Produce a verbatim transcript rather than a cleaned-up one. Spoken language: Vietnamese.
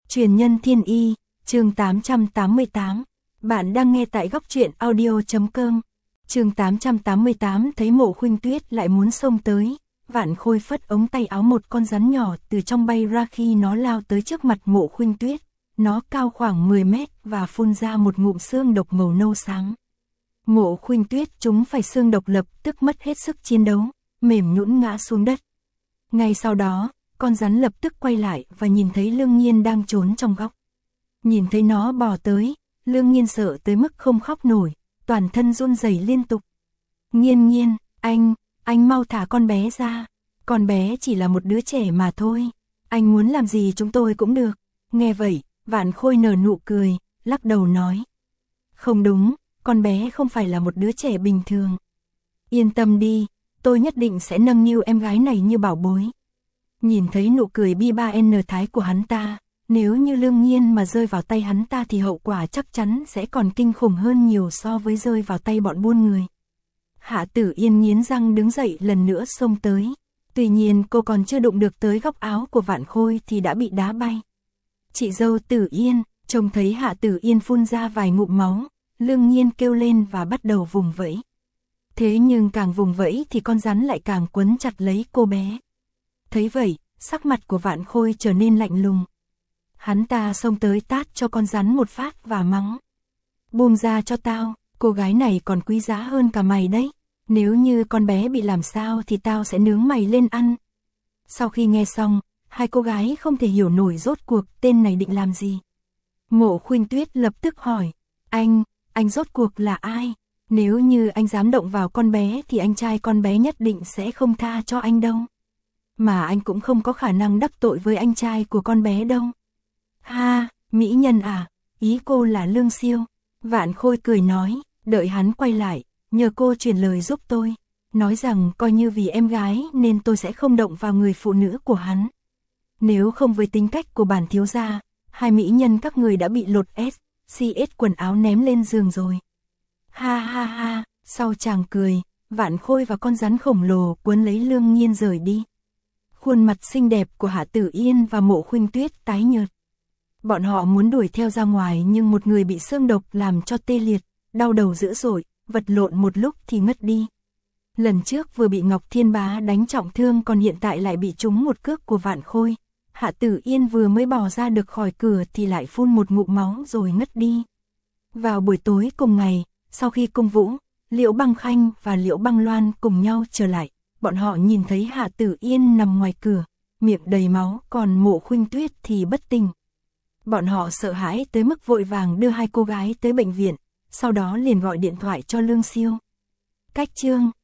Truyền nhân thiên y, chương tám trăm tám mươi tám. Bạn đang nghe tại góc truyện audio chấm com. Chương tám trăm tám mươi tám thấy Mộ Khuynh Tuyết lại muốn xông tới, Vạn Khôi phất ống tay áo, một con rắn nhỏ từ trong bay ra, khi nó lao tới trước mặt Mộ Khuynh Tuyết. Nó cao khoảng mười mét và phun ra một ngụm xương độc màu nâu xám. Mộ Khuynh Tuyết chúng phải xương độc lập tức mất hết sức chiến đấu, mềm nhũn ngã xuống đất. Ngay sau đó, con rắn lập tức quay lại và nhìn thấy Lương Nhiên đang trốn trong góc. Nhìn thấy nó bò tới, Lương Nhiên sợ tới mức không khóc nổi, toàn thân run rẩy liên tục. Nhiên Nhiên, anh, anh mau thả con bé ra. Con bé chỉ là một đứa trẻ mà thôi. Anh muốn làm gì chúng tôi cũng được. Nghe vậy, Vạn Khôi nở nụ cười, lắc đầu nói. Không đúng, con bé không phải là một đứa trẻ bình thường. Yên tâm đi, tôi nhất định sẽ nâng niu em gái này như bảo bối. Nhìn thấy nụ cười bi ba en thái của hắn ta, nếu như Lương Nhiên mà rơi vào tay hắn ta thì hậu quả chắc chắn sẽ còn kinh khủng hơn nhiều so với rơi vào tay bọn buôn người. Hạ Tử Yên nghiến răng đứng dậy lần nữa xông tới. Tuy nhiên cô còn chưa đụng được tới góc áo của Vạn Khôi thì đã bị đá bay. Chị dâu Tử Yên, trông thấy Hạ Tử Yên phun ra vài ngụm máu, Lương Nhiên kêu lên và bắt đầu vùng vẫy. Thế nhưng càng vùng vẫy thì con rắn lại càng quấn chặt lấy cô bé. Thấy vậy, sắc mặt của Vạn Khôi trở nên lạnh lùng. Hắn ta xông tới tát cho con rắn một phát và mắng. Buông ra cho tao, cô gái này còn quý giá hơn cả mày đấy. Nếu như con bé bị làm sao thì tao sẽ nướng mày lên ăn. Sau khi nghe xong, hai cô gái không thể hiểu nổi rốt cuộc tên này định làm gì. Mộ Khuynh Tuyết lập tức hỏi. Anh, anh rốt cuộc là ai? Nếu như anh dám động vào con bé thì anh trai con bé nhất định sẽ không tha cho anh đâu. Mà anh cũng không có khả năng đắc tội với anh trai của con bé đâu. Ha, mỹ nhân à, ý cô là Lương Siêu. Vạn Khôi cười nói, đợi hắn quay lại, nhờ cô truyền lời giúp tôi. Nói rằng coi như vì em gái nên tôi sẽ không động vào người phụ nữ của hắn. Nếu không với tính cách của bản thiếu gia, hai mỹ nhân các người đã bị lột S, xê ét quần áo ném lên giường rồi. Ha ha ha, sau chàng cười, Vạn Khôi và con rắn khổng lồ cuốn lấy Lương Nhiên rời đi. Khuôn mặt xinh đẹp của Hạ Tử Yên và Mộ Khuynh Tuyết tái nhợt. Bọn họ muốn đuổi theo ra ngoài nhưng một người bị xương độc làm cho tê liệt, đau đầu dữ dội, vật lộn một lúc thì ngất đi. Lần trước vừa bị Ngọc Thiên Bá đánh trọng thương, còn hiện tại lại bị trúng một cước của Vạn Khôi. Hạ Tử Yên vừa mới bò ra được khỏi cửa thì lại phun một ngụm máu rồi ngất đi. Vào buổi tối cùng ngày, sau khi Cung Vũ, Liễu Băng Khanh và Liễu Băng Loan cùng nhau trở lại, bọn họ nhìn thấy Hạ Tử Yên nằm ngoài cửa, miệng đầy máu, còn Mộ Khuynh Tuyết thì bất tỉnh. Bọn họ sợ hãi tới mức vội vàng đưa hai cô gái tới bệnh viện, sau đó liền gọi điện thoại cho Lương Siêu. Cách chương